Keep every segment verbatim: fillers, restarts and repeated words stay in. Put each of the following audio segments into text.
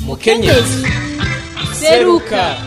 mukenyezi seruka.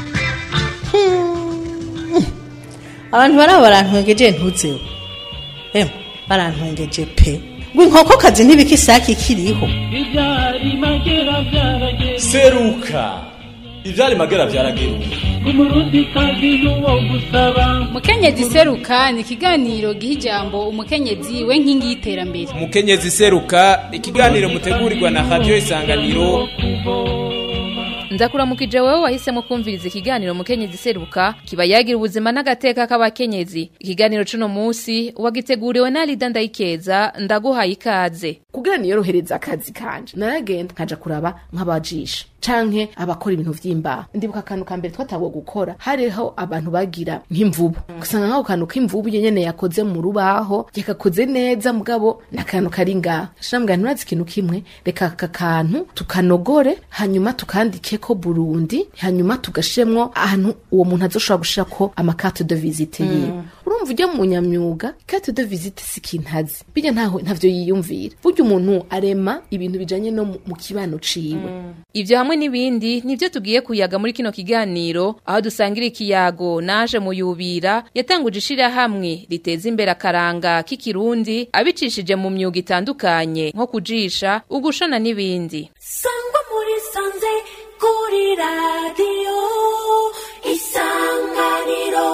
Abantu baraba barantwengeje ntutseho. Em, barantwengeje pe. Gwinkoko kazi ntibikisaki kiriho. Ibyari magera byarageze. Seruka. Ivyari magera byarageze. Umurundi kazi n'uwo gusaba. Mukenyezi seruka ni ikiganiro giha ijambo umukenyezi we nkingi y'iterambere. Mukenyezi seruka ikiganiro mutegurirwa na Radio Isanganiro. Ndakuramukije wewe wahisemo kumviriza ikiganiro Mukenyezi seruka kiba yagira ubuzima n'agateka k'abakenyezi. Ikiganiro cuno musi wagiteguriwe na Lida Ndayikeza ndaguhaye ikaze. Kugira niyorohereza akazi kanje naragenda nkaja kuraba nk'abajisha canke abakora ibintu vy'imbaho. Ndibuka akantu ka mbere twatagwa gukora hariho abantu bagira nk'imvubu usanga nkaho kantu k'imvubu nyene yakoze mu rubaho yakakoze neza mugabo nakantu kari ngaho shambwa nturazi ikintu kimwe reka aka kantu tukanogore hanyuma tukandike ko Burundi hanyuma tugashemwo ahantu uwo muntu azoshobora gushirako amakarte de visite yiwe. Mm. Urumva ujya mu nyamyuga carte de visite sikintazi bijya ntaho ntavyo yiyumvira burya umuntu arema ibintu bijanye no mu kibano ciwe. Mm. Ivyo hamwe nibindi nivyo tugiye kuyaga muri kino kiganiro aho dusangira ikiyago naje muyubira yatanguje ishira hamwe riteza imbere akaranga k'ikirundi abicishije mu myuga itandukanye nko kujisha ugushona nibindi. Sangwa muri sanze kuri radio Isanganiro.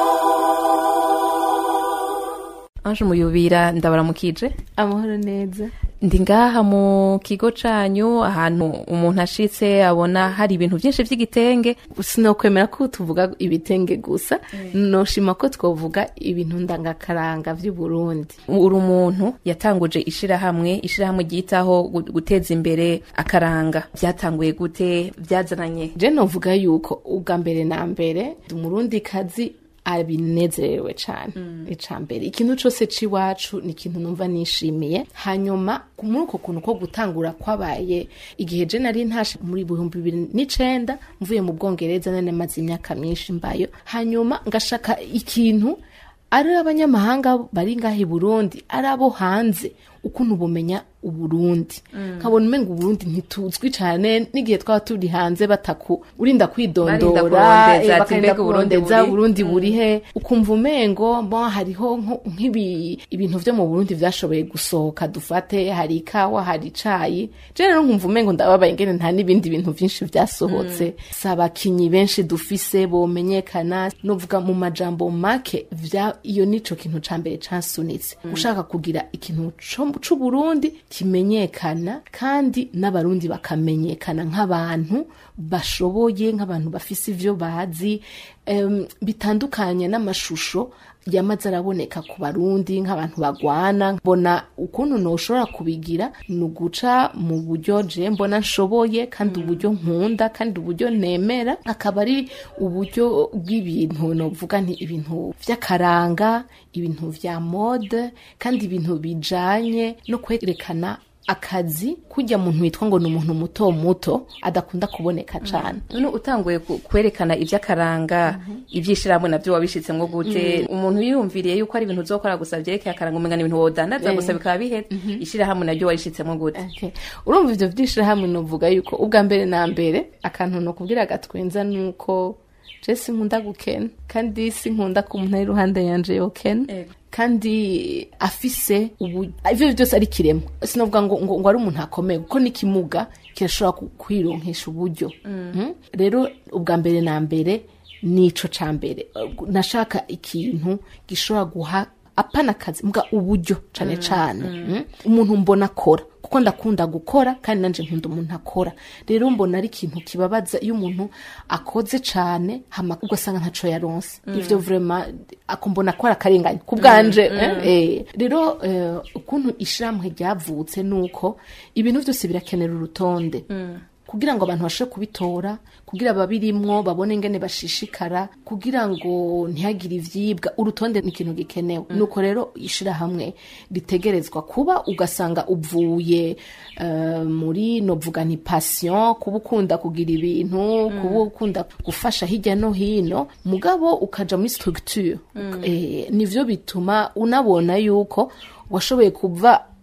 Anje muyubira ndabaramukije. Amahoro neza. Ndi ngaha mu kigo canyu ahantu umuntu ashitse abona hari ibintu byinshi vy'igitenge. Sinokwemera ko tuvuga ibitenge gusa. Mm. Noshima ko twovuga ibintu ndangakaranga vy'u Burundi. Uri umuntu yatanguje ishira hamwe ishira hamwe gitaho guteza imbere akaranga. Byatanguye gute byazananye? Je novuga yuko ubwa mbere na mbere umurundi kazi abinezerewe cyane. Mm. Icambere ikintu cyose ciwacu ni ikintu numva nishimiye hanyuma muri uko kuntu ko gutangura kwabaye igihe je nari ntashe muri bihumbi bibiri n'icenda mvuye mu Bwongereza nane maze imyaka myinshi mbayo hanyuma ngashaka ikintu ari abanyamahanga bari ngahe Burundi ari abo hanze ukuntu bumenya Uburundi. Mm. Kabona umenga Uburundi ntituzwi cyane n'igihe twaba turi hanze bataku urinda kwidondora bakenda kurondeza Burundi burihe. Mm. Ukumva umengo bo hariho nk'ibi ibintu vyo mu Burundi vyashoboye gusohoka dufate hari ikawa hari icayi je rero nkumva umengo ndababaye ingene nta nibindi bintu vyinshi vyasohotse. Mm. Sabakinyi benshi dufise bomenyekana novuga mu majambo make vya iyo nico kintu ca mbere cansunitse. Mm. Ushaka kugira ikintu c'u Burundi kimenyekana kandi n'abarundi bakamenyekana nk'abantu bashoboye nk'abantu bafise ivyo bazi um, bitandukanye n'amashusho yamaze araboneka ku barundi nk'abantu bagwana. Mbona ukuntu noshobora kubigira nuguca mu buryo je mbona nshoboye kandi uburyo nkunda kandi uburyo nemera akaba ari uburyo bw'ibintu novuga nti ibintu vy'akaranga ibintu vya mode kandi ibintu bijanye no kwerekana akazi kujya muntu witwa ngo n'umuntu muto muto adakunda kuboneka cyane. None mm. utanguye kwerekana ivy'akaranga. Mm -hmm. Ivyishiramo navyo wabishitsemo gute? Mm. Umuntu yiyumviriye yuko ari ibintu uzokora gusa vyereke akaranga umenga ibintu wodandaza yeah. gusa bikaba bihe. Mm -hmm. Ishirahamwe navyo wabishitsemo gute? Okay. Urumva ivyo vyishirahamwe novuga yuko ubwa mbere na mbere akantu no kubwira gatwenza nuko je sinkunda gukena kandi sinkunda ko umuntu ari ruhande yanje yokena. Eh. Kandi afise ubu ivyo byose ari kiremo sinovuga ngo ngo, ngo ari umuntu akomeye kuko nikimuga kirashobora kwironkesha uburyo. Mm. Mm? Rero ubwa mbere na mbere nico ca mbere nashaka ikintu gishobora guha apana kazi mga uburyo cane cane. Mm. Mm? Umuntu mbona akora kuko ndakunda gukora kandi nanje nkunda umuntu akora rero mbona ari ikintu kibabaza iyo umuntu akoze cane hama ugasanga ntaco yaronse. Mm. Ivyo vraiment akombona akora karenganye kubganje. Mm. Mm. Eh rero uh, ukuntu ishiramwe ryavutse nuko ibintu byose birakenera urutonde. Mm. Kugira ngo abantu bashe kubitora kugira babirimwo babone ingene bashishikara kugira ngo ntihagire ivyibwa urutonde ni ikintu gikenewe. Mm. Nuko rero ishira hamwe ritegerezwa kuba ugasanga uvuye uh, muri novuga ni passion kuba ukunda kugira ibintu. Mm. Kuba ukunda gufasha hirya no hino mugabo ukaja muri structure. Mm. Eh, nivyo bituma unabona yuko washoboye kuva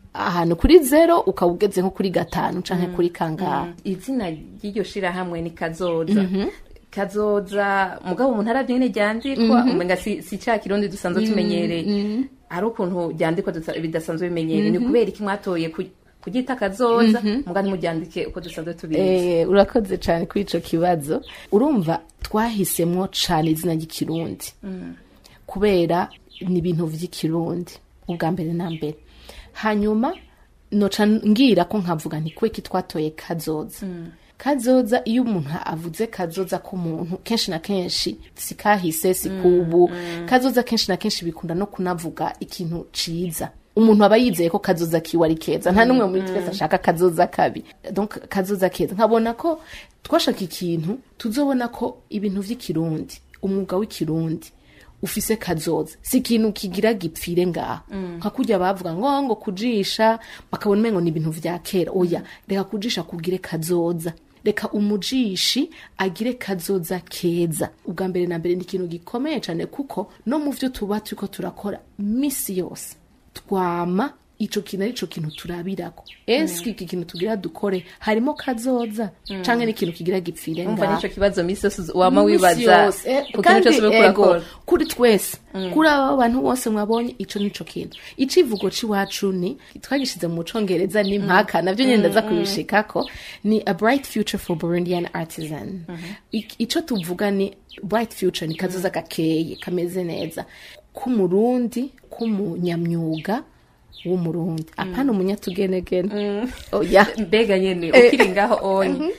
ahantu kuri zero ukaba ugeze nko kuri gatanu canke kuri kangahe. izina ry'iryo shirahamwe ni kazoza kazoza mugabo umuntu aravye nyene ryandikwa umenga si, si ca kirundi dusanzwe tumenyereye ari ukuntu ryandikwa dusa- bidasanzwe bimenyereye ni kubera iki mwatoye ku- kugita kazoza muga ntimuryandike uko dusanzwe tubizi. Eh, urakoze cyane kuri ico kibazo. Urumva twahisemwo cane izina ry'ikirundi kubera ni ibintu vy'ikirundi ubwa mbere na mbere, hanyuma noca ngira ko nkavuga nti kweki twatoye kazoza. Kazoza iyo umuntu avuze kazoza k'umuntu kenshi na kenshi si kahise si kubu, kazoza kenshi na kenshi bikunda no kunavuga ikintu ciza. Umuntu aba yizeye ko kazoza kiwe ari keza, nta numwe muri twese ashaka kazoza kabi. Donc kazoza keza nkabona ko twashaka ikintu tuzobona ko ibintu vy'ikirundi, umwuga w'ikirundi ufise kazoza, si ikintu kigira gipfire ngaha nka kurya bavuga ngo ngo kujisha bakabona umengo ni ibintu vya kera. Oya, reka kujisha kugire kazoza, reka umujishi agire kazoza keza. Ubwa mbere na mbere ni ikintu gikomeye cyane kuko no mu vyo tuba turiko turakora misi yose twama ico kintu ari co kintu turabirako. Eske iki kintu tugira dukore harimo kazoza canke ni ikintu kigira gipfire Umva ngaha. nico kibazo misi yose wama Misi wibaza yose, eh, ku kintu kandi cyose uriko ego, urakora. kuri twese kuri abo bantu bose mwabonye ico nico kintu. Icivugo c'iwacu ni twagishize mu Congereza ni mpaka navyo nyenda za kubishikako ni a bright future for Burundian artisan. Ik- ico tuvuga ni bright future ni kazoza gakeye kameze neza k'umurundi k'umunyamyuga w'umurundi apana umunyatugenegene. Oya, mbega nyene ukiri ngaho onye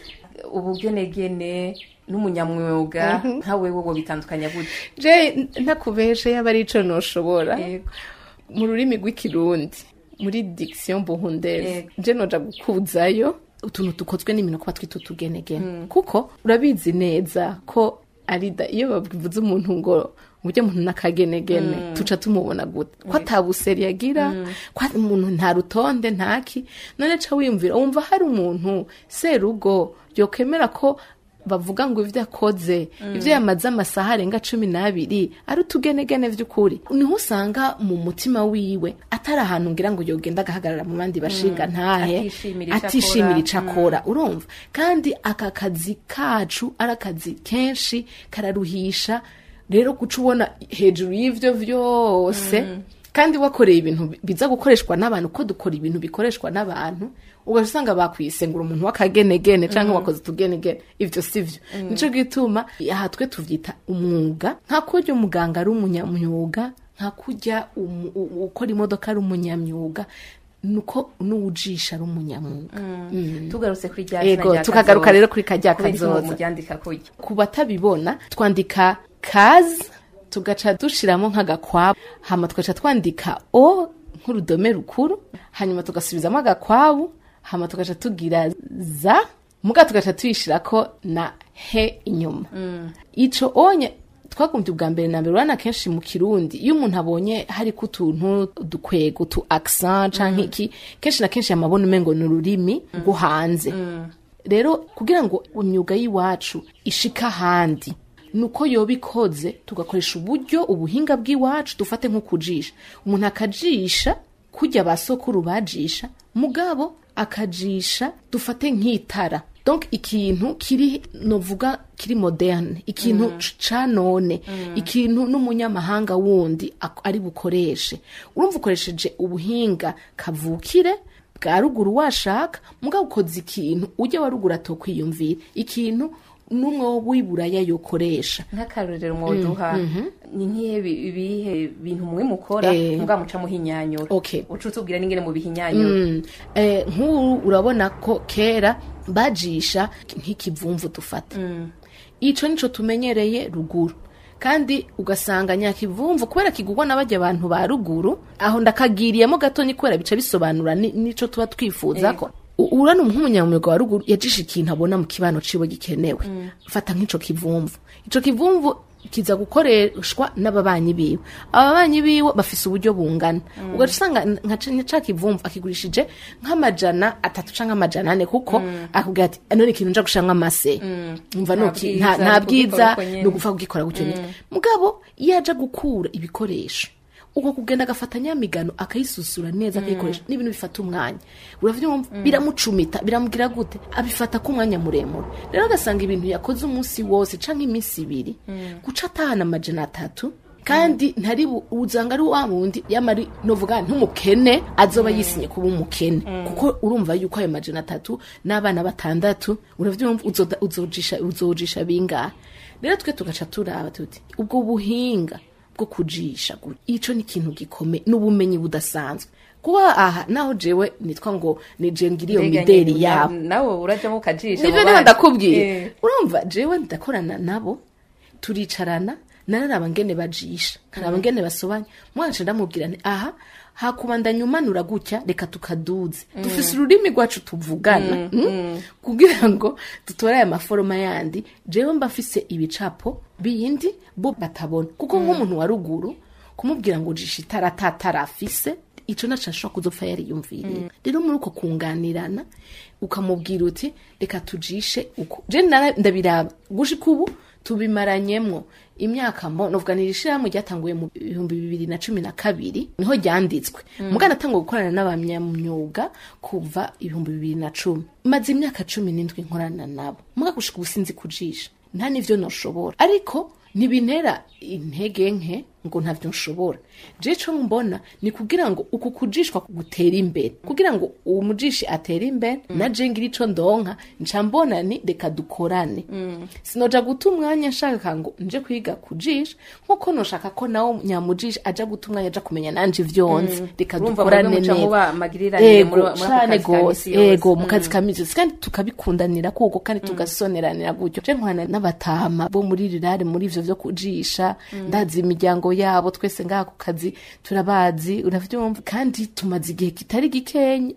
ubugenegene n'umunyamwuga nkawe wowe bitandukanya gute? je ntakubeshe yaba ari ico noshobora Yego. mu rurimi rw'ikirundi muri diction buhundeze Yego. je noja gukuzayo utuntu dukozwe n'imino kuba twita utugenegene kuko urabizi neza ko arida iyo bavuze umuntu ngo uburyo umuntu nakagenegene tuca tumubona gute ko atabuseri yagira ko umuntu nta rutonde ntaki. None ca wiyumvira wumva hari umuntu serugo yokemera ko bavuga ngo ivyo akoze ivyo yamaze amasaha arenga cumi n'abiri ari utugenegene vy'ukuri. Niho usanga mu mutima wiwe atari ahantu ngira ngo yogenda agahagarara mu bandi bashinga ntahe Atishimira ico atishimira akora. ico akora. Urumva kandi aka kazi kacu ari akazi kenshi kararuhisha. Rero guca ubona hejuru y'ivyo vyose kandi wakoreye ibintu biza gukoreshwa n'abantu ko dukora ibintu bikoreshwa n'abantu ugasanga bakwiyisengura umuntu w'akagenegene canke wakoze utugenegene ivyo sivyo. Nico gituma aha twe tuvyita umwuga nka kurya umuganga ari umunyamyuga nka kurya umu- u- ukora imodoka ari umunyamyuga nuko n'uwujisha ari umunyamwuga. tugarutse kuri rya Ego, tukagaruka rero kuri karya kazoza. muryandika kurya Ku batabibona twandika kazi tugaca dushiramo nk'agakwabu hama tugaca twandika o nk'urudome rukuru hanyuma tugasubizamo agakwabu hama tugaca tugira za muga tugaca tuyishirako na he inyuma. Ico onye twakumvye ubwa mbere na mbere urana kenshi mu kirundi iyo umuntu abonye hari ko utuntu dukwego tu accent canke iki kenshi na kenshi amabona umengo ni ururimi rwo hanze. Rero kugira ngo imyuga y'iwacu ishika handi nuko yoba ikoze tugakoresha uburyo ubuhinga bw'iwacu dufate nko kujisha umuntu akajisha kujya basokuru bajisha mugabo akajisha dufate nk'itara. Donc ikintu kiri novuga kiri moderne ikintu mm. ca none mm. ikintu n'umunyamahanga wundi ari bukoreshe. Urumva ukoresheje ubuhinga kavukire bwa ruguru washaka mugabo ukoze ikintu ujya wa ruguru atokwiyumvira ikintu numwe wiburaya yokoresha. nk'akarorero mwoduha ni nk'ihe bi- ibihe bintu mwe mukora Eh. muga muca muhinyanyura Okay. uca utubwira n'ingene mu bihinyanyura. Mm. Eh, nk'uru urabona ko kera bajisha nk'ikivumvu dufata ico nico tumenyereye ruguru kandi ugasanga nyakivumvu kubera kigugwa n'abajya abantu ba ruguru aho ndakagiriyemo gatonyi kubera bica bisobanura ni- nico tuba twifuza ko U- urana nk'umunyamwuga wa ruguru yajisha ikintu abona mu kibano ciwe gikenewe fata nk'ico kivumvu ico kivumvu kiza gukoreshwa n'ababanyi biwe ababanyi biwe bafise uburyo bungana ugaca usanga nka ca- ca kivumvu akigurishije nk'amajana atatu canke amajana ane kuko akubwira ati none ikintu nja gushiramwo amase umva Nta nuki bwiza, nta ni bwiza ukugikora uko nyene. ni ugupfa kugikora gutyo nyene mugabo iyo aja gukura ibikoresho uko kugenda agafatanya migano akayisusura neza akayikoresha n'ibintu bifata umwanya uravyumva biramucumita biramugira gute abifata ku mwanya muremure rero agasanga ibintu yakoze umunsi wose canke iminsi ibiri guca atahana amajana atatu kandi ntari uzanga ari wa wundi yamari novuga ntumukene azoba yisinye kuba umukene kuko urumva yuko ayo majana atatu n'abana batandatu uravyumva uzojisha uzojisha bingahe rero twe tugaca turaba tuti ubwo buhinga bwo kujisha ico ni ikintu gikome n'ubumenyi budasanzwe kuba aha naho jewe nitwa ngo nije ngiriyo mideli yabo nawe uraje mu kajisha nivyo niho ndakubwiye urumva jewe ndakorana nabo turicarana nararaba ngene bajisha karaba ngene basobanya mwaje ndamubwira nti aha hakubandanya umanura gutya reka tukaduze mm. dufise ururimi rwacu tuvugana mm. mm. kugira ngo dutore aya maforoma yandi jewe mba mfise ibicapo bindi bo batabona kuko mm. nk'umuntu wa ruguru kumubwira ngo jisha itaratatara afise ico nacashobora kuzopfa yari yumviriye rero muri uko kunganirana ukamubwira uti reka tujishe uko je ndabiraba gushika ubu tubimaranyemwo imyaka mbo novuganirishira mu ryatanguye mu bihumbi bibiri na cumi na kabiri niho ryanditswe mm. mugana tango gukorana n'abanyamyuga kuva ibihumbi bibiri na cumi maze imyaka cumi n'indwi nkorana nabo muga gushika ubusinzi kujisha nta nivyo noshobora ariko nibintera intege nke ngo ntavyo nshobora je co mbona ni kugira ngo uku kujishwa gutera imbere kugira ngo uwo mujishi atera imbere mm. na je ngira ico ndonka nca mbona ni reka dukorane mm. sinoja guta umwanya nshaka ngo nje kwiga kujisha nkuko noshaka ko nawo nyamujishi aja guta umwanya aja kumenya nanje vyonze reka mm. dukorane neza ego ego mu kazi kamizi kandi tukabikundanira kuko kandi tugasoneranira gutyo je nkwana n'abatama bo muri rirare muri ivyo vyo kujisha mm. ndazi imiryango yabo twese ngaha ku kazi turabazi uravyumva kandi tumaze igihe kitari gikenye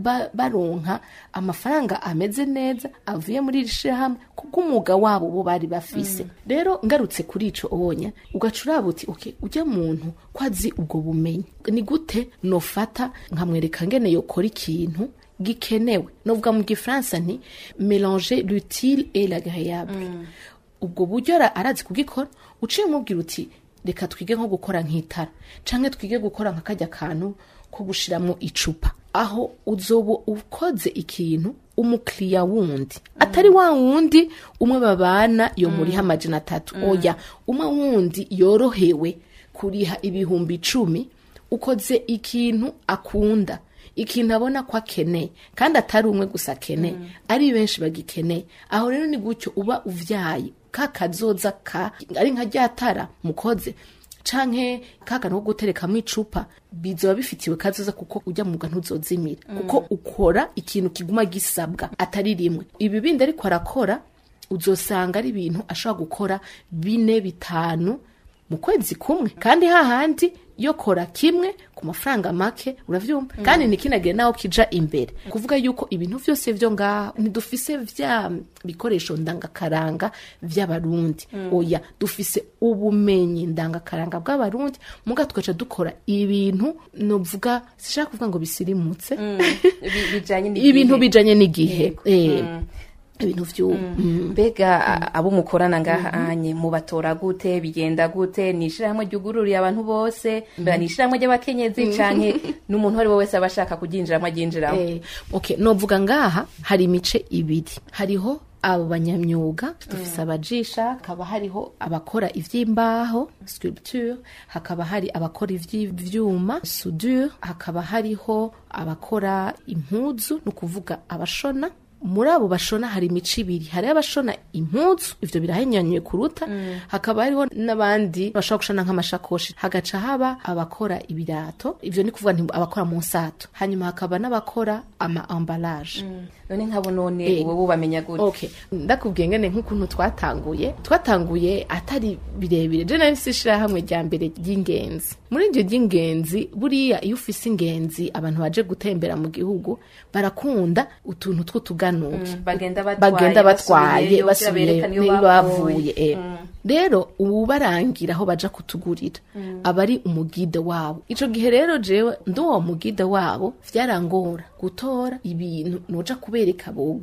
baronka ba, amafaranga ameze neza avuye muri rishe hamwe kuko umuga wabo bo bari bafise mm. rero ngarutse kuri ico onya ugacuraba uti okay ujya muntu kwazi ubwo bumenyi ni gute nofata nkamwereka ngene yokora ikintu gikenewe novuga mu gifaransa nti mélanger l'utile et l'agréable mm. ubwo buryo arazi kugikora uciye umubwira uti reka twige nko gukora nk'itara canke twige gukora nka kajya kantu ko gushiramo icupa aho uzobo ukoze ikintu umukliya wundi mm. atari wa wundi umwe babana yo muri mm. amajana atatu mm. oya umwe wundi yorohewe kuriha ibihumbi icumi ukoze ikintu akunda ikintu abona ko akeneye kandi atari umwe gusa akeneye mm. ari benshi bagikeneye aho rero ni gutyo uba uvyaye kakazoza ka ari nka ryatara mukoze canke kaka no gutereka mu icupa bizoba bifitiwe kazoza kuko ujya mu ntuzozimira mm. kuko ukora ikintu kiguma gisabwa atari rimwe ibi bindi ariko arakora uzosanga ari ibintu ashobora gukora bine bitanu mu kwezi kumwe kandi hahandi yo kora kimwe ku mafaranga make uravyumva mm. kandi nikinagire naho kija imbere mm. kuvuga yuko ibintu vyose vyo ngaho ntidufise vya bikoresho ndangakaranga vy'abarundi mm. oya dufise ubumenyi ndangakaranga bw'abarundi muga tugaca dukora ibintu novuga sishaka kuvuga ngo bisirimutse mm. bijanye n'igihe ibintu bijanye n'igihe eh mm. ibintu vyo mbega mm. abo mukorana ngaha mm-hmm. anye mubatora gute bigenda gute nishirahamwe ryugururiye abantu bose mbega mm. nishirahamwe ry'abakenyezi mm. canke n'umuntu ari wese abashaka kujinjiramo ajinjiramo eh okay novuga ngaha hari imice ibiri hariho abo banyamyuga dufise mm. abajisha hakaba hariho abakora ivyimbaho sculpture hakaba hari abakora ivyuma soudure hakaba hariho abakora impuzu no kuvuga abashona muri abo bashona hari imico ibiri hari abashona impuzu ivyo birahenyanyuye kuruta mm. hakaba hariho n'abandi bashobora gushona nk'amashakoshi hagaca haba abakora ibirato ivyo ni kuvuga nti abakora mu nsato hanyuma hakaba n'abakora ama emballage mm. none nkabo none eh. wowe bamenya gute okay ndakubwiye ngene nk'ukuntu twatanguye twatanguye atari birebire je nari sishira hamwe rya mbere ry'ingenzi muri iryo ry'ingenzi buriya iyo ufise ingenzi abantu baje gutembera mu gihugu barakunda utuntu tw'utuganuke mm, bagenda batwaye bagenda batwaye basubiye bavuye eh mm. rero ubu barangira aho baja kutugurira mm. abari umugide wabo ico gihe rero jewe ndo uwo mugide wabo vyarangora gutora ibintu noja kubereka bogura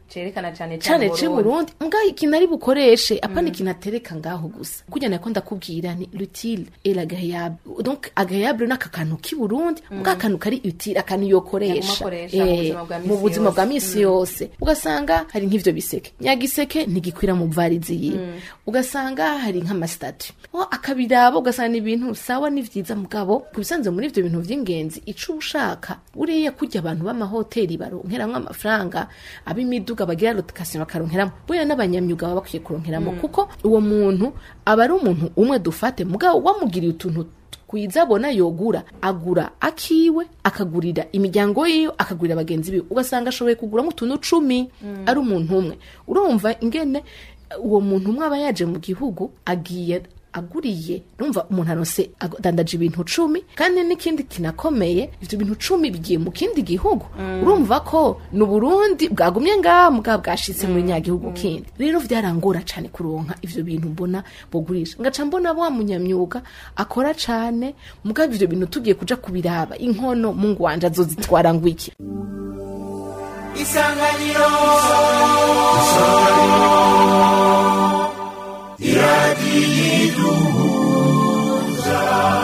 cerekana cyane cyane ce Burundi mbwa ikintu ari bukoreshe apana ikintu atereka ngaho gusa kujya nako ndakubwira ni l'utile et l'agréable donc agréable n'akakantu ki Burundi mbwa akantu kari utile akantu yokoresha mu buzima bwa misi yose ugasanga hari nk'ivyo biseke nyagiseke ntigikwira mu varizi yiwe ugasanga hari nk'amastatu o akabirabo ugasanga ibintu sawa n'ivyiza mugabo kubisanze muri ivyo bintu vy'ingenzi ico ushaka uriye kujya abantu b'amahoteli baronkeramwe amafaranga abimiduga bagira location bakaronkeramo boya n'abanyamyuga baba bakwiye kuronkeramo kuko uwo muntu aba ari umuntu umwe dufate mugabo wamugiriye utuntu kwiza bona yogura agura akiwe akagurira imiryango yiyo akagurira abagenzi biwe ugasanga ashoboye kugura mu tuntu cumi mm. ari umuntu umwe urumva ingene uwo muntu umwe aba yaje mu gihugu agiye aguriye numva umuntu aronse adandaje ibintu cumi kandi n'ikindi kinakomeye ivyo bintu cumi bigiye mu kindi gihugu mm. urumva ko no Burundi bwagumye ngaha mugabo bwashitse mm. muri nyagihugu mm. kindi rero vyarangora cane kuronka ivyo bintu mbona bogurisha ngaca mbona wa munyamyuga akora cane mugabo ivyo bintu tugiye kuja kubiraba inkono mungu wanje azozitwara ngwiki Isanganiro Isanganiro iradiyiduhuza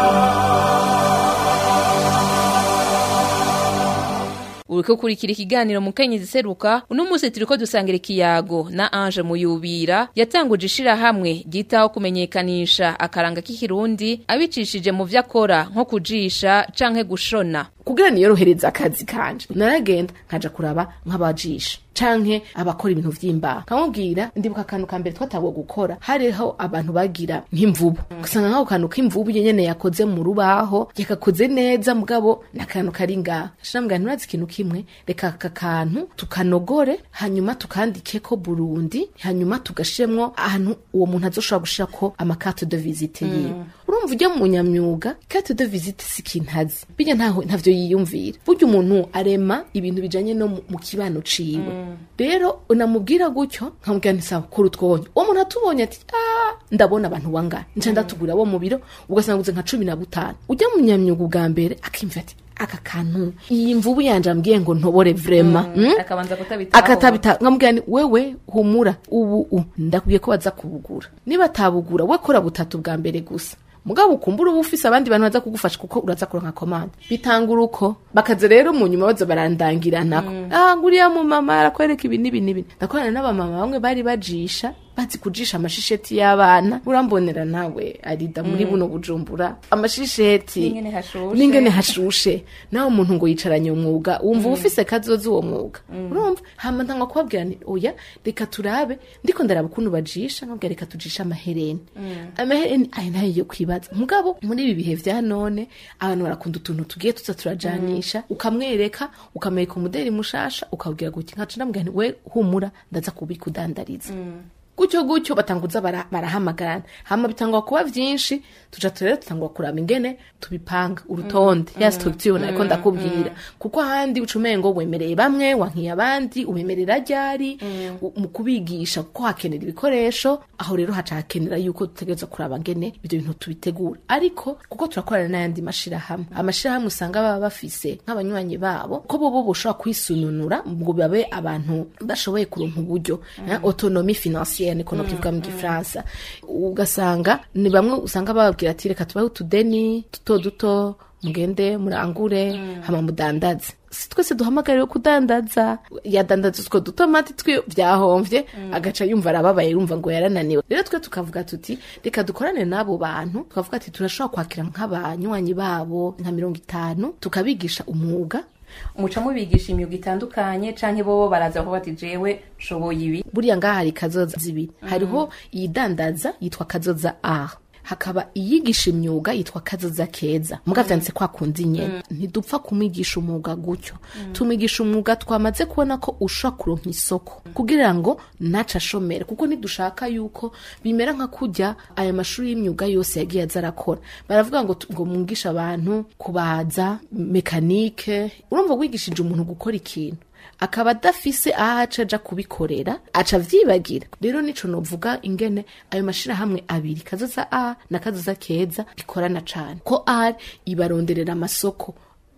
uriko kurikira ikiganiro mukenyezi seruka uno munsi turiko dusangira ikiyago na Ange Muyubira yatanguje ishira hamwe gitaho kumenyekanisha akaranga k'ikirundi abicishije mu vyakora nko kujisha canke gushona kugira niyorohereza akazi kanje naragenda nkaja kuraba nk'abajisha canke abakora ibintu vy'imbaho kamubwira ndibuka akantu ka mbere twatawe gukora hariho abantu bagira nk'imvubu gusanga nkaho kantu k'imvubu nyene yakoze mu rubaho yakakoze neza mugabo nakantu kari ngaho shambwa nturazi ikintu kimwe reka aka kantu tukanogore hanyuma tukandike ko Burundi hanyuma tugashiremwo ahantu uwo muntu azoshobora gushirako amakarte de visite yiwe mm. urumva ujya mu nyamyuga carte de visite sikintazi bijya ntaho ntavyo yiyumvira burya umuntu arema ibintu bijanye no mu kibano ciwe mm. rero unamubwira gutyo nkamubwira nti kora utwonye uwo muntu atubonye ati ah ndabona abantu wangana nca ndatugura bo mu biro ugasanga uze nka cumi na butanu ujya mu nyamyuga bwa mbere akimva ati aka kantu iyi mvubu yanje ambwiye ngo ntobore vrema mm, mm? akabanza kutabitaho akatabita ngamubwira ni wewe humura ubu u ndakubwiye ko baza kubugura niba tabugura we kora butatu bwa mbere gusa mugabo ukumbura ubu ufise abandi bantu baza kugufasha kuko uraza kuronka commande bitangura uko bakaze rero mu nyuma baza barandangira nako mm. ah nguriya mu mama arakwereka ibi nibi nibi ndakorana n'abamama bamwe bari bajisha bazi kujisha amashisheti y'abana urambonera nawe arida muri mm. buno Bujumbura amashisheti ningene hashushe ningene hashushe nawe umuntu ngo yicaranye umwuga wumva mm. ufise kazozo uwo mwuga mm. urumva hama ntangwa kubabwira ni oya reka turabe ndiko ndaraba ukuntu bajisha nkabwira reka tujisha amahereni mm. amahereni ayi nayo yo kwibaza mugabo muri ibi bihe vya none abantu barakunda utuntu tugiye tuza turajanisha mm. ukamwereka ukameka umuderi mushasha ukabwira guti nkaca ndambwira we humura ndaza kubikudandariza mm. Gucyo gucyo batanguza barahamagarana hama bitangwa kuba vyinshi tuja turere tutangwa kuraba ingene tubipanga urutonde mm, ya structure mm, nako ndakubwira mm, kuko handi ucumengo wemereye bamwe wankiye abandi ubemerera ryari mm, mu kubigisha kuko hakenera ibikoresho aho rero hacakenera yuko tutegereza kuraba ngene ibyo bintu tubitegura ariko kuko turakorana n'ayandi mashira hamwe amashira hamwe usanga baba bafise nk'abanywanyi babo ko bobo boshobora kwisununura ngo babe abantu bashoboye kuronka uburyo mm, autonomie financière niko no kivuga mu Gifaransa ugasanga ni bamwe usanga bababwira ati reka tubaho tudeni duto duto mugende murangure mm. hama mudandaze twese duhamagariwe kudandaza yadandaza utwo dutomati twe vyahomvye mm. agaca yumva arababaye yumva ngo yarananiwe rero twe tukavuga tuti reka dukorane nabo bantu tukavuga ati turashobora kwakira nk'abanywanyi babo nka mirongo itanu tukabigisha umwuga umuca mubigisha imyuga itandukanye canke bobo baraza ko bati jewe shoboye ibi buriya ngaha hari kazoza zibiri mm. hariho iyidandaza yitwa kazoza A hakaba iyigisha imyuga yitwa kazoza keza mugavyanditse kwa kundi nyene mm. ntidupfa kumwigisha umwuga gutyo mm. tumigisha umwuga twamaze kubona ko ushobora kuronka isoko mm. kugira ngo naca shomere kuko nidushaka yuko bimera nka kujya aya mashuri y'imyuga yose yagiye azarakora baravuga ngo ngo mwigisha abantu kubaza mekanike urumva wigishije umuntu gukora ikintu akaba adafise ahaca aja kubikorera aca vyibagira rero nico novuga ingene ayo mashira hamwe abiri kazoza A na kazoza keza bikorana cane ko A ibaronderera amasoko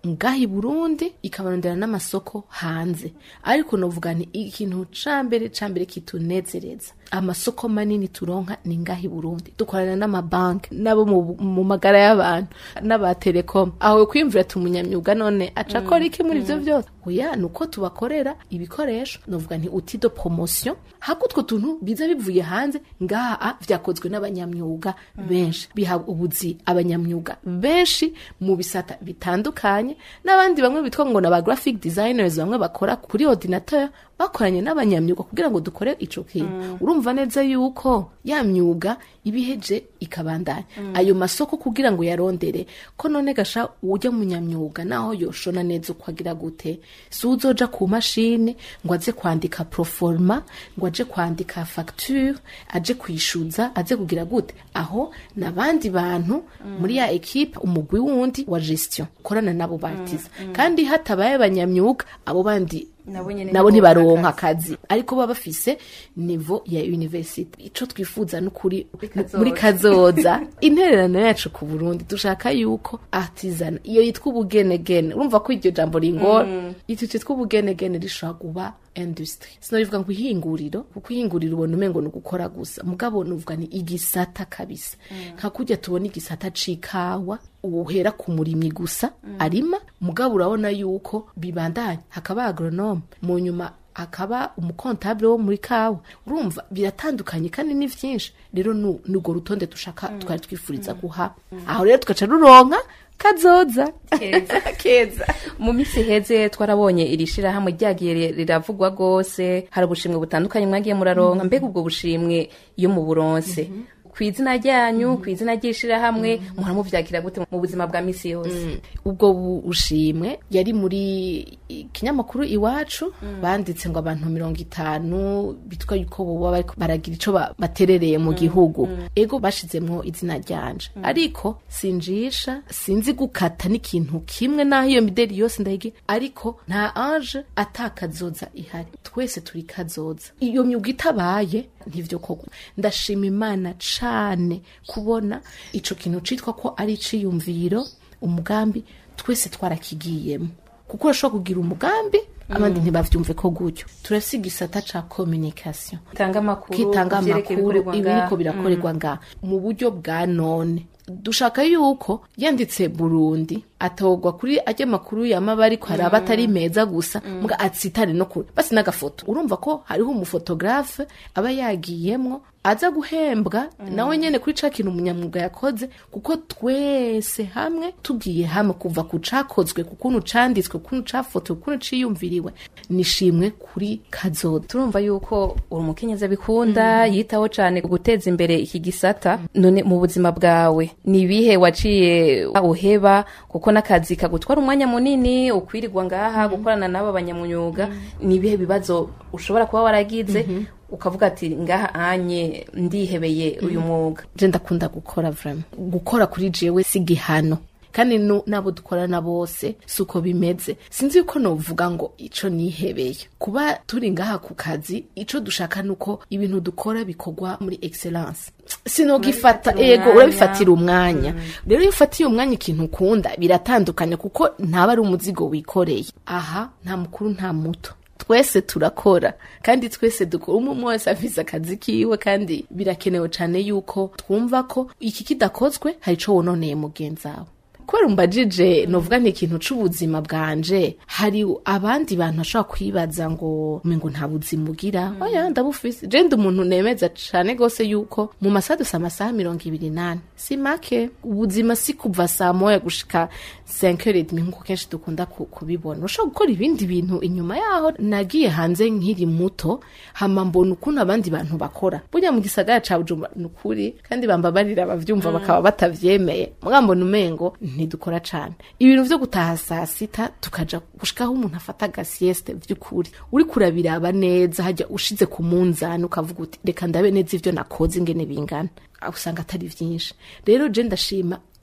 ngahi Burundi ikabarondera n'amasoko hanze. Ariko novuga ni ikintu cambere cambere kitunezereza amasoko manini turonka ni ngahi Burundi, dukorana n'amabanki nabo mu, mu magara y'abantu n'aba Telecom. Aho kwimvira tumunyamyuga none aca akora iki muri ivyo vyose? Oya nuko tubakorera ibikoresho, novuga nti outil de promotion, hakutwo tuntu biza bivuye hanze ngaha vyakozwe n'abanyamyuga benshi, biha ubuzi abanyamyuga benshi mu bisata bitandukanye, n'abandi bamwe bitwa ngo n'aba graphic designers bamwe bakora kuri ordinateur bakoranye n'abanyamyuga kugira ngo dukore ico kintu. Mm. Urumva neza yuko ya myuga ibiheje ikabandanya. Mm. Ayo masoko kugira ngo yarondere ko none gasha ujya mu nyamyuga naho yoshona neza ukwagira gute, suzoja ku mashine ngo aze kwandika proforma, ngo aje kwandika facture, aje kwishuza, aze kugira gute. Aho nabandi bantu mm. muri ya equipe umugwi wundi wa gestion korana nabo batiza. Mm. Mm. Kandi hatabaye abanyamyuga abo bandi nabo ntibaronka akazi, ariko baba bafise niveau ya university. Ico twifuza n'ukuri muri kazoza intererano yacu ku Burundi dushaka yuko artisan iyo yitwa ubugenegene, urumva ko iryo jambo ringora, mm. ito cyitwa ubugenegene rishobora kuba industry. Sino bivuga ngo ihinguriro, kuko ihinguriro ubona umengo no gukora gusa, mugabo nuvuga ni igisata kabisa. Mm. Nka kujya tubona igisata cikawa uhera ku murimyi gusa mm. arima, mugabo urabona yuko bibandanya hakaba agronome, mu nyuma akaba umukontable wo muri kawa. Urumva biratandukanye kandi ni vyinshi. Rero nugo rutonde dushaka mm. twari twifuriza mm. guha. Mm. Aho rero tugaca ruronka kazoza keza keza. Mu misi heze twarabonye irishira hamwe ryagiye riravugwa gose, hari ubushimwe butandukanye mwagiye muraronka. Mm. Mbega ubwo bushimwe iyo mu Buronse mm -hmm. kwizina ryanyu mm. kwizina ryishira hamwe mm. muhamuvyakira gute mu buzima bwa misi yose? Mm. Ubwo bushimwe yari muri kinyamakuru Iwacu mm. banditse ngo abantu mirongo itanu bitwa yuko boba baragira ico baterereye mu mm. gihugu mm. ego bashizemwo izina ryanje mm. ariko sinjisha sinzi gukata n'ikintu kimwe naho iyo mideli yose ndayige, ariko nta anje atakazoza ihari, twese turi kazoza. Iyo myuga itabaye ntivyo koko. Ndashima Imana cane kubona ico kintu citwa ko ari ciyumviro umugambi twese twarakigiyemo, kuko urashobora kugira umugambi abandi ntibavyumve ko gutyo. Turasiga isata ca communication, kitanga makuru, kitanga makuru ibiriko birakorerwa mm. nga mu buryo bwa none. Dushaka yuko yanditse Burundi atogwa kuri ajya makuru yamabari ko haraba atari meza gusa mm. muga atsitane no kuri basi n'agafoto. Urumva ko hariho umufotografe aba yagiyemwo aza guhembwa mm. nawe nyene kuri ca kintu umunyamwuga yakoze, kuko twese hamwe tugiye hamwe kuva ku cakozwe, kukuntu canditswe, kukuntu cafoto, kukuntu ciyumviriwe, nishimwe kuri kazoza. Turumva yuko uri umukenyezi bikunda mm. yitaho cane guteza imbere iki gisata. Mm. None mu buzima bwawe ni bihe waciye uheba kuko nakazi kagutwara umwanya munini ukwirirwa ngaha mm. gukorana nabo abanyamwuga? Mm. Ni bihe bibazo ushobora kuba waragize mm -hmm. ukavuga ati ngaha anye ndihebeye uyu mwuga? Je ndakunda gukora vraiment, gukora kuri jewe sigihano, kandi nabo dukorana bose suko bimeze. Sinzi yuko novuga ngo ico nihebeye. Kuba turi ngaha ku kazi, ico dushaka nuko ibintu dukora bikogwa muri excellence. Sino gifata ego urabifatira umwanya. Rero iyo ufatiye umwanya ikintu ukunda biratandukanye, kuko ntaba ari umuzigo wikoreye. Aha nta mukuru nta muto, twese turakora kandi twese dukora, umwe wese afise akazi kiwe, kandi birakenewe cyane yuko twumva ko iki kidakozwe hari ico wononeye mugenzawe. Kwera umbajije novuga ni ikintu c'ubuzima bwanje, hari abandi bantu ashobora kwibaza ngo mengo nta buzima ugira. Mm. Oya ndabufise. Je ndi umuntu nemeza cane gose yuko mu masaha dusa amasaha mirongo ibiri nane si make. Ubuzima si kuva saa moya gushika cinq heures et demie nkuko kenshi dukunda kubibona. Ushobora gukora ibindi bintu inyuma yaho. Nagiye hanze nkiri muto hama mbona ukuntu abandi bantu bakora. Burya mu gisagara ca Bujumbura nukuri, kandi bambabarira bavyumva mm. bakaba batavyemeye. Mugambo numengo ntidukora cane ibintu vyo gutaha saa sita tukaja gushikaho umuntu afata gasieste vy'ukuri. Uri kurabiraba neza hajya ushize ku munzani ukavuga uti reka ndabe neza ivyo nakoze ingene bingana, usanga atari vyinshi. Rero je ndashima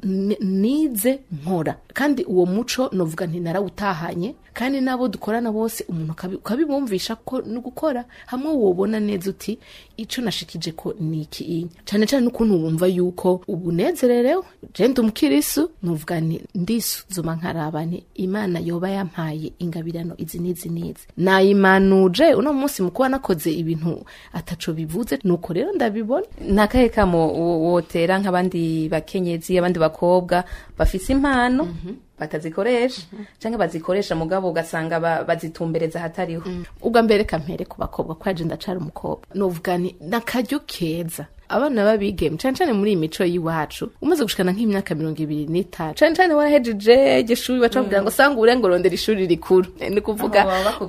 nize nkora kandi uwo muco novuga nti narawutahanye kandi nabo dukorana bose umuntu ukabibumvisha ko no gukora hamwe wobona neza uti ico nashikije ko niki inya cyane cyane n'ukuntu wumva yuko ubunezererewe je ndi umukirisu novuga nti ndisuzuma nkarabane Imana yoba yampaye ingabirano izi nizi nizi nayimanuje uno munsi mukuba nakoze ibintu ataco bivuze nuko rero ndabibona nakahe kamo wotera nk'abandi bakenyezi abandi bakobwa bafise impano mm -hmm. batazikoresha mm -hmm. canke bazikoresha mugabo ugasanga ba, bazitumbereza hatariho mm. ubwa mbere kampere ku bakobwa kwaje ndacara umukobwa novuga ni nakaryo keza abana babigeme cyane cyane muri imico yiwacu umaze gushikana nk'imyaka mirongo ibiri n'itanu cyane cyane warahejeje igishuri bacabwira ngo sanga urengo rondera ishuri rikuru ni kuvuga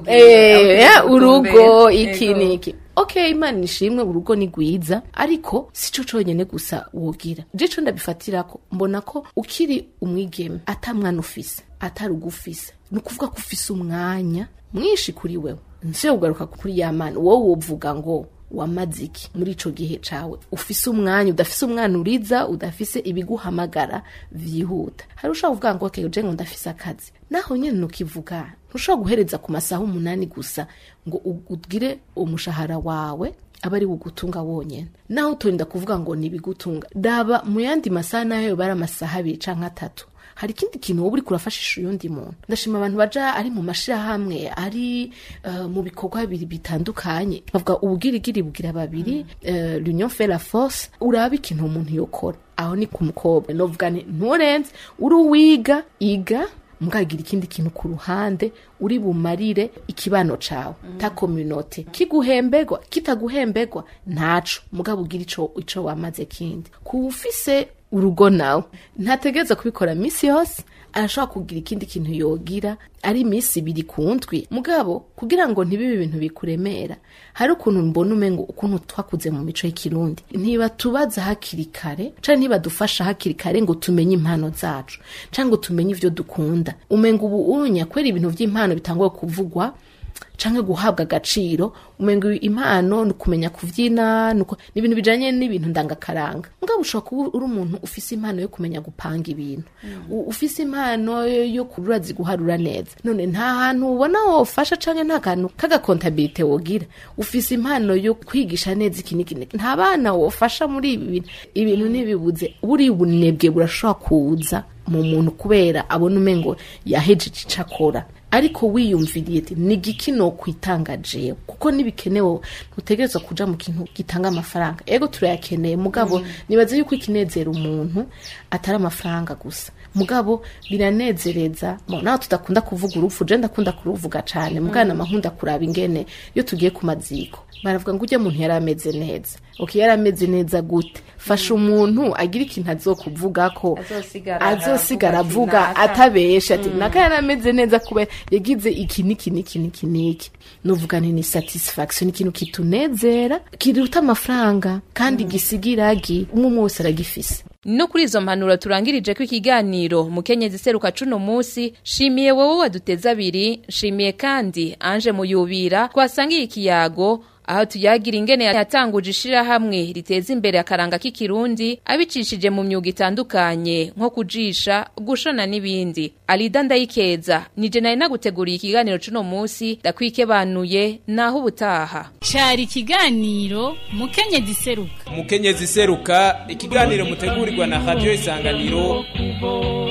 eh urugo iki niki okay Imana nishimwe urugo ni gwiza ariko sico conyene gusa wogira je co ndabifatirako mbona ko ukiri umwigeme atamwana ufise atarugufise ni kuvuga ko ufise umwanya mwishi kuri wewe nse ugaruka kuri yamana wowe wovuga ngo wamaziki muri ico gihe cawe ufise umwanya udafise umwana uriza udafise ibiguhamagara vyihuta harusha uvuga ngo okay je ngo ndafise akazi naho nyene nukivuga ntushobora guhereza ku masaha umunani gusa ngo ugire umushahara wawe abari ugutunga wonyene naho utorinda kuvuga ngo nibigutunga daba mu yandi masaha nayo bara amasaha abiri canke atatu hari ikindi kintu wowe uri kurafashisha uyundi muntu ndashima abantu baja ari mu mashira hamwe ari uh, mu bikorwa bibiri bitandukanye bavuga ubugirigiri bugira babiri mm. uh, l'union fait la force uraba ikintu umuntu yokora aho ni ku mukobwa novuga ni nturenze uri wiga iga mugagira ikindi kintu ku ruhande uri bumarire ikibano cawe mm. ta communauté kiguhembegwa kitaguhembegwa ntaco mugabo ugira ico ico wamaze kindi kufise urugo nawe ntategeza kubikora misi yose arashobora kugira ikindi kintu yogira ari misi biri kuntwi mugabo kugira ngo ntibibe ibintu bikuremera hari ukuntu mbona umengo ukuntu twakuze mu mico y'ikirundi ntiba tubaza hakiri kare canke ntiba dufasha hakiri kare ngo tumenye impano zacu canke ngo tumenye ivyo dukunda umengo ubu unya kwera ibintu vy'impano bitanguye kuvugwa canke guhabwa agaciro umengo impano nukumenya kuvyina nuko nibintu bijanye n'ibintu ndangakaranga ngabo ushobora kuba uri umuntu ufise impano yo kumenya gupanga ibintu mm. ufise impano yo kururazi guharura neza none nta hantu ubona wofasha canke nta kantu kaga contabilité wogira ufise impano yo kwigisha neza ikiniki nta bana wofasha muri ibi bintu ibintu nibibuze buri bunebwe burashobora kuza mu muntu kubera abona umengo yahejeje icakora ariko wiyumviriye ati nigiki no kwitanga jewe kuko nibikenewe utegerezwa kuja mu kintu gitanga amafaranga ego turayakeneye mugabo mm. nibaze yuko ikinezera umuntu atari amafaranga gusa mugabo biranezereza mo naho tudakunda kuvuga urupfu je ndakunda kuruvuga cane mugana amahunda kuraba ingene yo tugiye ku maziko baravuga ngo ujye muntu yarameze neza okay yarameze neza gute fasha umuntu agira ikintu azokuvuga ko azosigara avuga atabesha ati naka yarameze neza kube yagize iki niki niki niki niki novuga ni satisfaction ikintu kitunezera kiruta amafaranga kandi mm. gisigiragi umwe wese aragifise no kuri izo mpanuro turangirije ko ikiganiro mukenyezi seruka cuno musi shimiye wowe waduteza abiri shimiye kandi Ange Muyubira twasangiye ikiyago aho tuyagira ingene yatanguje ishira hamwe riteza imbere akaranga k'ikirundi abicishije mu myuga itandukanye nko kujisha gushona n'ibindi Alida Ndayikeza nije naye naguteguriye ikiganiro cuno musi dakwikebanuye naho ubutaha cyari ikiganiro mukenyezi seruka mukenyezi seruka ikiganiro mutegurirwa na Radio Isanganiro